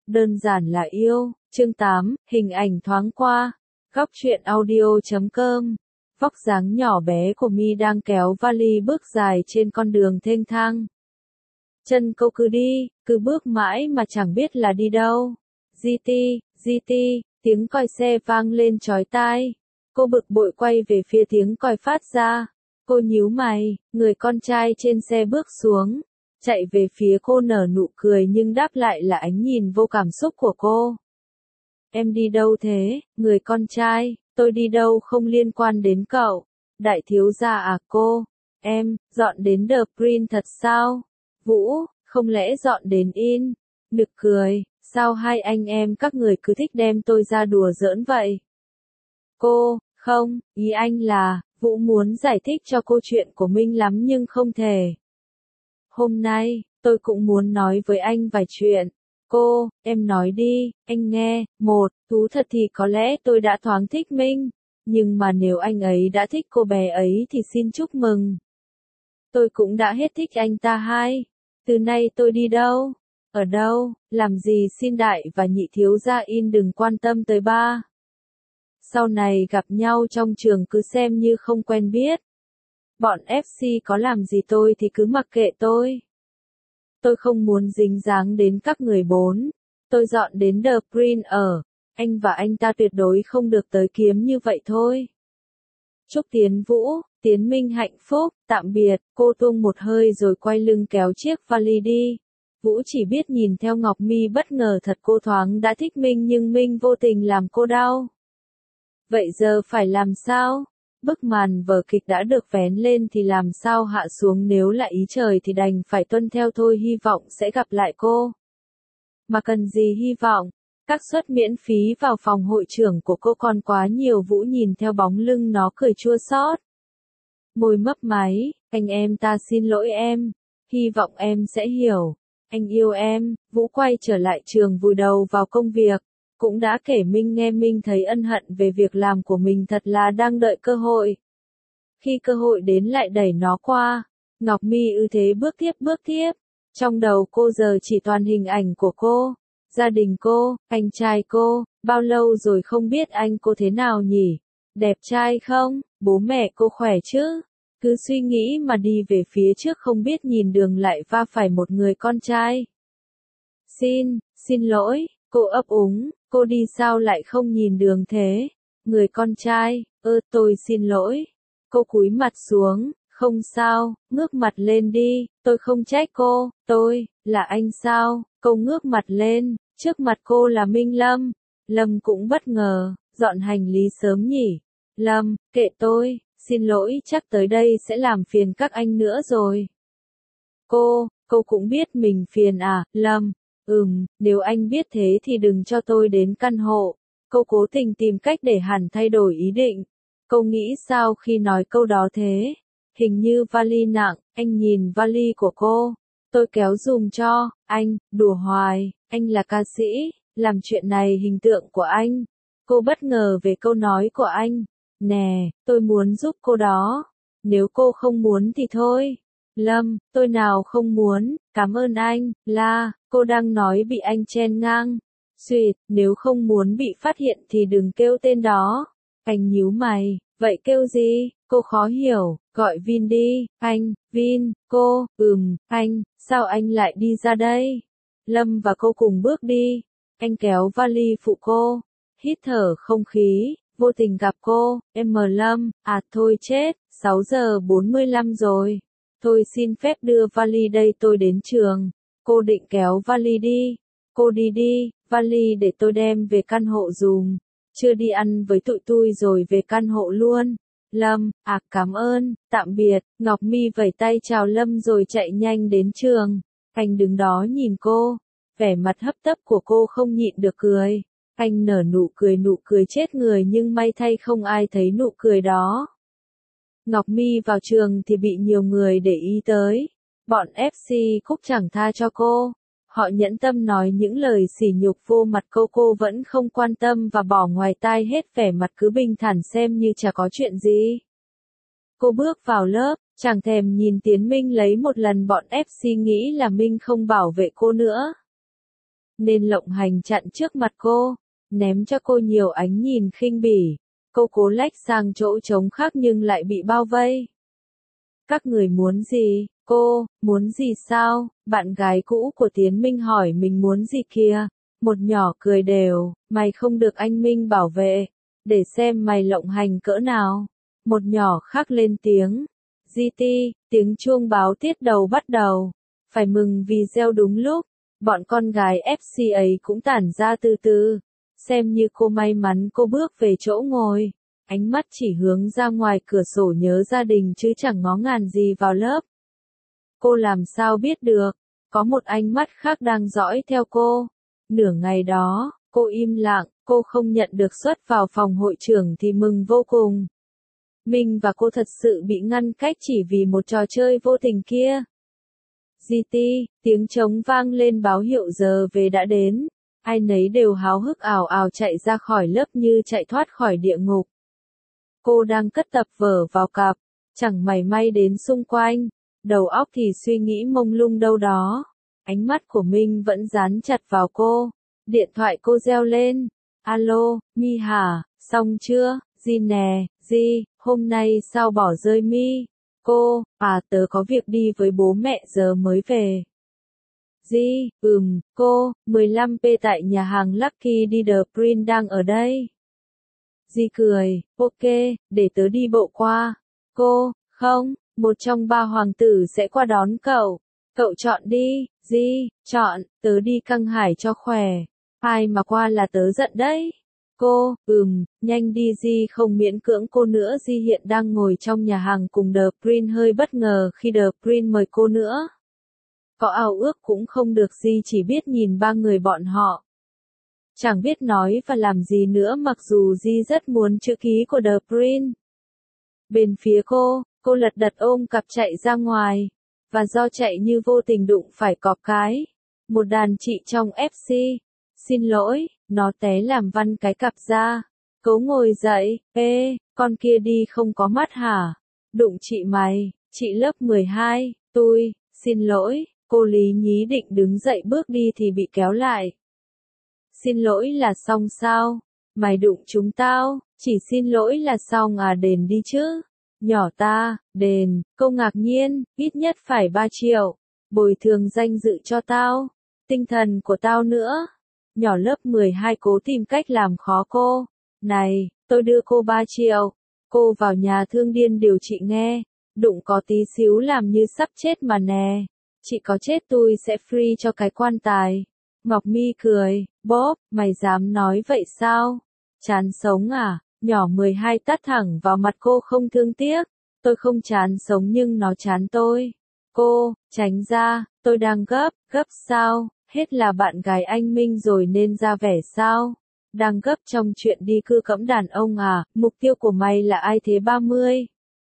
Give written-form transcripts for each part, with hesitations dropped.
Đơn giản là yêu. Chương 8, hình ảnh thoáng qua. Góc truyện audio.com. Vóc dáng nhỏ bé của Mi đang kéo vali bước dài trên con đường thênh thang. Chân cô cứ đi, cứ bước mãi mà chẳng biết là đi đâu. GT, tiếng còi xe vang lên chói tai. Cô bực bội quay về phía tiếng còi phát ra. Cô nhíu mày, người con trai trên xe bước xuống, chạy về phía cô nở nụ cười nhưng đáp lại là ánh nhìn vô cảm xúc của cô. Em đi đâu thế, người con trai? Tôi đi đâu không liên quan đến cậu. Đại thiếu gia à cô? Em, dọn đến The Print thật sao? Vũ, không lẽ dọn đến In? Nực cười, sao hai anh em các người cứ thích đem tôi ra đùa giỡn vậy? Cô, không, ý anh là, Vũ muốn giải thích cho cô chuyện của Minh lắm nhưng không thể. Hôm nay, tôi cũng muốn nói với anh vài chuyện. Cô, em nói đi, anh nghe. Một, thú thật thì có lẽ tôi đã thoáng thích Minh. Nhưng mà nếu anh ấy đã thích cô bé ấy thì xin chúc mừng. Tôi cũng đã hết thích anh ta. Hai, từ nay tôi đi đâu? Ở đâu? Làm gì? Xin đại và nhị thiếu gia In đừng quan tâm tới ba. Sau này gặp nhau trong trường cứ xem như không quen biết. Bọn FC có làm gì tôi thì cứ mặc kệ tôi. Tôi không muốn dính dáng đến các người bốn. Tôi dọn đến The Print ở. Anh và anh ta tuyệt đối không được tới kiếm như vậy thôi. Chúc Tiến Vũ, Tiến Minh hạnh phúc, tạm biệt. Cô tung một hơi rồi quay lưng kéo chiếc vali đi. Vũ chỉ biết nhìn theo Ngọc Mi bất ngờ thật, cô thoáng đã thích Minh nhưng Minh vô tình làm cô đau. Vậy giờ phải làm sao? Bức màn vở kịch đã được vén lên thì làm sao hạ xuống, nếu là ý trời thì đành phải tuân theo thôi, hy vọng sẽ gặp lại cô. Mà cần gì hy vọng? Các suất miễn phí vào phòng hội trưởng của cô còn quá nhiều. Vũ nhìn theo bóng lưng nó cười chua xót. Môi mấp máy, anh em ta xin lỗi em. Hy vọng em sẽ hiểu. Anh yêu em. Vũ quay trở lại trường vùi đầu vào công việc. Cũng đã kể Minh nghe, Minh thấy ân hận về việc làm của mình, thật là đang đợi cơ hội. Khi cơ hội đến lại đẩy nó qua. Ngọc Mi ư thế bước tiếp. Trong đầu cô giờ chỉ toàn hình ảnh của cô, gia đình cô, anh trai cô. Bao lâu rồi không biết anh cô thế nào nhỉ? Đẹp trai không? Bố mẹ cô khỏe chứ? Cứ suy nghĩ mà đi về phía trước, không biết nhìn đường lại va phải một người con trai. Xin lỗi, cô ấp úng. Cô đi sao lại không nhìn đường thế? Người con trai, tôi xin lỗi. Cô cúi mặt xuống, không sao, ngước mặt lên đi, tôi không trách cô, là anh sao? Cô ngước mặt lên, trước mặt cô là Minh Lâm. Lâm cũng bất ngờ, dọn hành lý sớm nhỉ? Lâm, kệ tôi, xin lỗi, chắc tới đây sẽ làm phiền các anh nữa rồi. Cô cũng biết mình phiền à, Lâm? Nếu anh biết thế thì đừng cho tôi đến căn hộ. Cô cố tình tìm cách để hẳn thay đổi ý định. Cô nghĩ sao khi nói câu đó thế? Hình như vali nặng, anh nhìn vali của cô. Tôi kéo giùm cho, anh, đùa hoài, anh là ca sĩ, làm chuyện này hình tượng của anh. Cô bất ngờ về câu nói của anh. Nè, tôi muốn giúp cô đó. Nếu cô không muốn thì thôi. Lâm, tôi nào không muốn, cảm ơn anh. Cô đang nói bị anh chen ngang. Xuyệt, nếu không muốn bị phát hiện thì đừng kêu tên đó. Anh nhíu mày, vậy kêu gì? Cô khó hiểu, gọi Vin đi. Anh, Vin, cô, anh, sao anh lại đi ra đây? Lâm và cô cùng bước đi. Anh kéo vali phụ cô, hít thở không khí, vô tình gặp cô. Lâm, thôi chết, 6:45 rồi. Thôi xin phép đưa vali đây, tôi đến trường. Cô định kéo vali đi. Cô đi, vali để tôi đem về căn hộ dùm. Chưa đi ăn với tụi tôi rồi về căn hộ luôn. Lâm, cảm ơn, tạm biệt. Ngọc Mi vẫy tay chào Lâm rồi chạy nhanh đến trường. Anh đứng đó nhìn cô. Vẻ mặt hấp tấp của cô không nhịn được cười. Anh nở nụ cười chết người, nhưng may thay không ai thấy nụ cười đó. Ngọc Mi vào trường thì bị nhiều người để ý tới. Bọn FC Cúc chẳng tha cho cô. Họ nhẫn tâm nói những lời sỉ nhục vô mặt cô vẫn không quan tâm và bỏ ngoài tai hết, vẻ mặt cứ bình thản xem như chả có chuyện gì. Cô bước vào lớp, chẳng thèm nhìn Tiến Minh lấy một lần, bọn FC nghĩ là Minh không bảo vệ cô nữa. nên Lộng Hành chặn trước mặt cô, ném cho cô nhiều ánh nhìn khinh bỉ. Cô cố lách sang chỗ trống khác nhưng lại bị bao vây. Các người muốn gì? Cô, muốn gì sao? Bạn gái cũ của Tiến Minh hỏi mình muốn gì kìa. Một nhỏ cười đều, mày không được anh Minh bảo vệ, để xem mày lộng hành cỡ nào. Một nhỏ khác lên tiếng. GT, tiếng chuông báo tiết đầu bắt đầu. Phải mừng vì gieo đúng lúc. Bọn con gái FC ấy cũng tản ra từ từ. Xem như cô may mắn cô bước về chỗ ngồi. Ánh mắt chỉ hướng ra ngoài cửa sổ nhớ gia đình chứ chẳng ngó ngàng gì vào lớp. Cô làm sao biết được, có một ánh mắt khác đang dõi theo cô. Nửa ngày đó, cô im lặng, cô không nhận được suất vào phòng hội trưởng thì mừng vô cùng. Minh và cô thật sự bị ngăn cách chỉ vì một trò chơi vô tình kia. GT, tiếng trống vang lên báo hiệu giờ về đã đến. Ai nấy đều háo hức ào ào chạy ra khỏi lớp như chạy thoát khỏi địa ngục. Cô đang cất tập vở vào cặp, chẳng mảy may đến xung quanh, đầu óc thì suy nghĩ mông lung đâu đó. Ánh mắt của Minh vẫn dán chặt vào cô. Điện thoại cô reo lên. Alo, Mi hả, xong chưa? Di nè, Di, hôm nay sao bỏ rơi Mi? Cô, tớ có việc đi với bố mẹ giờ mới về. Di, cô, 15p tại nhà hàng Lucky đi The Print đang ở đây. Di cười, ok, để tớ đi bộ qua. Cô, không, một trong ba hoàng tử sẽ qua đón cậu. Cậu chọn đi, Di, chọn, tớ đi căng hải cho khỏe. Ai mà qua là tớ giận đấy. Cô, nhanh đi Di không miễn cưỡng cô nữa. Di hiện đang ngồi trong nhà hàng cùng The Print hơi bất ngờ khi The Print mời cô nữa. Có ao ước cũng không được Di chỉ biết nhìn ba người bọn họ. Chẳng biết nói và làm gì nữa mặc dù Di rất muốn chữ ký của The Print. Bên phía cô lật đật ôm cặp chạy ra ngoài. Và do chạy như vô tình đụng phải cọp cái. Một đàn chị trong FC. Xin lỗi, nó té làm văng cái cặp ra. Cấu ngồi dậy, con kia đi không có mắt hả? Đụng chị mày, chị lớp 12, tôi, xin lỗi, cô lý nhí định đứng dậy bước đi thì bị kéo lại. Xin lỗi là xong sao? Mày đụng chúng tao, chỉ xin lỗi là xong đền đi chứ. Nhỏ ta, đền, cô ngạc nhiên, ít nhất phải 3 triệu. Bồi thường danh dự cho tao, tinh thần của tao nữa. Nhỏ lớp 12 cố tìm cách làm khó cô. Này, tôi đưa cô 3 triệu. Cô vào nhà thương điên điều trị nghe. Đụng có tí xíu làm như sắp chết mà nè. Chị có chết tôi sẽ free cho cái quan tài. Ngọc Mi cười, Bob, mày dám nói vậy sao? Chán sống à? Nhỏ 12 tát thẳng vào mặt cô không thương tiếc. Tôi không chán sống nhưng nó chán tôi. Cô, tránh ra, tôi đang gấp sao? Hết là bạn gái anh Minh rồi nên ra vẻ sao? Đang gấp trong chuyện đi cưa cẫm đàn ông à? Mục tiêu của mày là ai thế 30?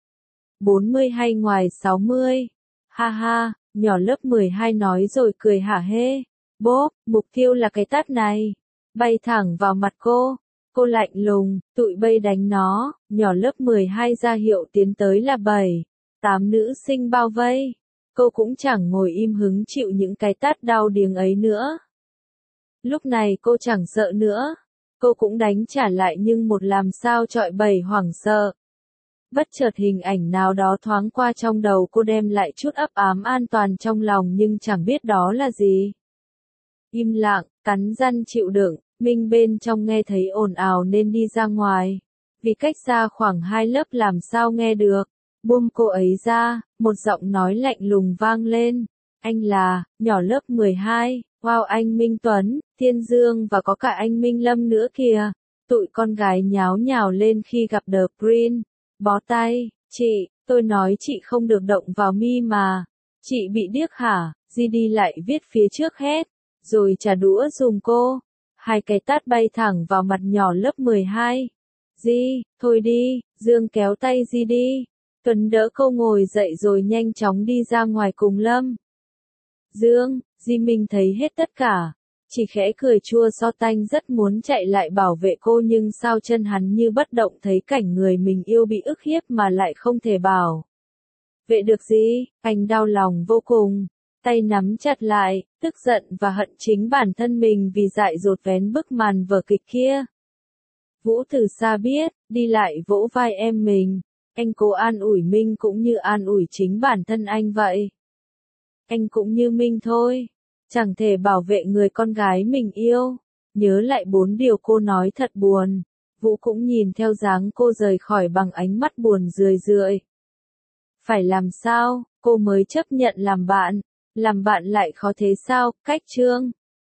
40 hay ngoài 60? Ha ha, nhỏ lớp 12 nói rồi cười hả hê. Bob, mục tiêu là cái tát này. Bay thẳng vào mặt cô. Cô lạnh lùng, tụi bay đánh nó. Nhỏ lớp 12 ra hiệu tiến tới là 7, 8 nữ sinh bao vây. Cô cũng chẳng ngồi im hứng chịu những cái tát đau điếng ấy nữa. Lúc này cô chẳng sợ nữa. Cô cũng đánh trả lại nhưng một làm sao trọi 7 hoảng sợ. Bất chợt hình ảnh nào đó thoáng qua trong đầu cô đem lại chút ấp ám an toàn trong lòng nhưng chẳng biết đó là gì. Im lặng, cắn răng chịu đựng, Minh bên trong nghe thấy ồn ào nên đi ra ngoài. Vì cách xa khoảng 2 lớp làm sao nghe được. Buông cô ấy ra, một giọng nói lạnh lùng vang lên. Anh là, nhỏ lớp 12, wow anh Minh Tuấn, Thiên Dương và có cả anh Minh Lâm nữa kìa. Tụi con gái nháo nhào lên khi gặp The Print. Bó tay, chị, tôi nói chị không được động vào Mi mà. Chị bị điếc hả? Di đi lại viết phía trước hết, rồi trả đũa dùm cô. 2 cái tát bay thẳng vào mặt nhỏ lớp 12. Di, thôi đi, Dương kéo tay Di đi. Tuấn đỡ cô ngồi dậy rồi nhanh chóng đi ra ngoài cùng Lâm. Dương, Di Minh thấy hết tất cả. Chỉ khẽ cười chua xót tanh rất muốn chạy lại bảo vệ cô nhưng sao chân hắn như bất động thấy cảnh người mình yêu bị ức hiếp mà lại không thể bảo vệ được gì, anh đau lòng vô cùng. tay nắm chặt lại, tức giận và hận chính bản thân mình vì dại dột vén bức màn vở kịch kia. Vũ từ xa biết, đi lại vỗ vai em mình. Anh cố an ủi Minh cũng như an ủi chính bản thân anh vậy. Anh cũng như Minh thôi. Chẳng thể bảo vệ người con gái mình yêu. Nhớ lại 4 điều cô nói thật buồn. Vũ cũng nhìn theo dáng cô rời khỏi bằng ánh mắt buồn rười rượi. Phải làm sao, cô mới chấp nhận làm bạn. Làm bạn lại khó thế sao, Cách Trương.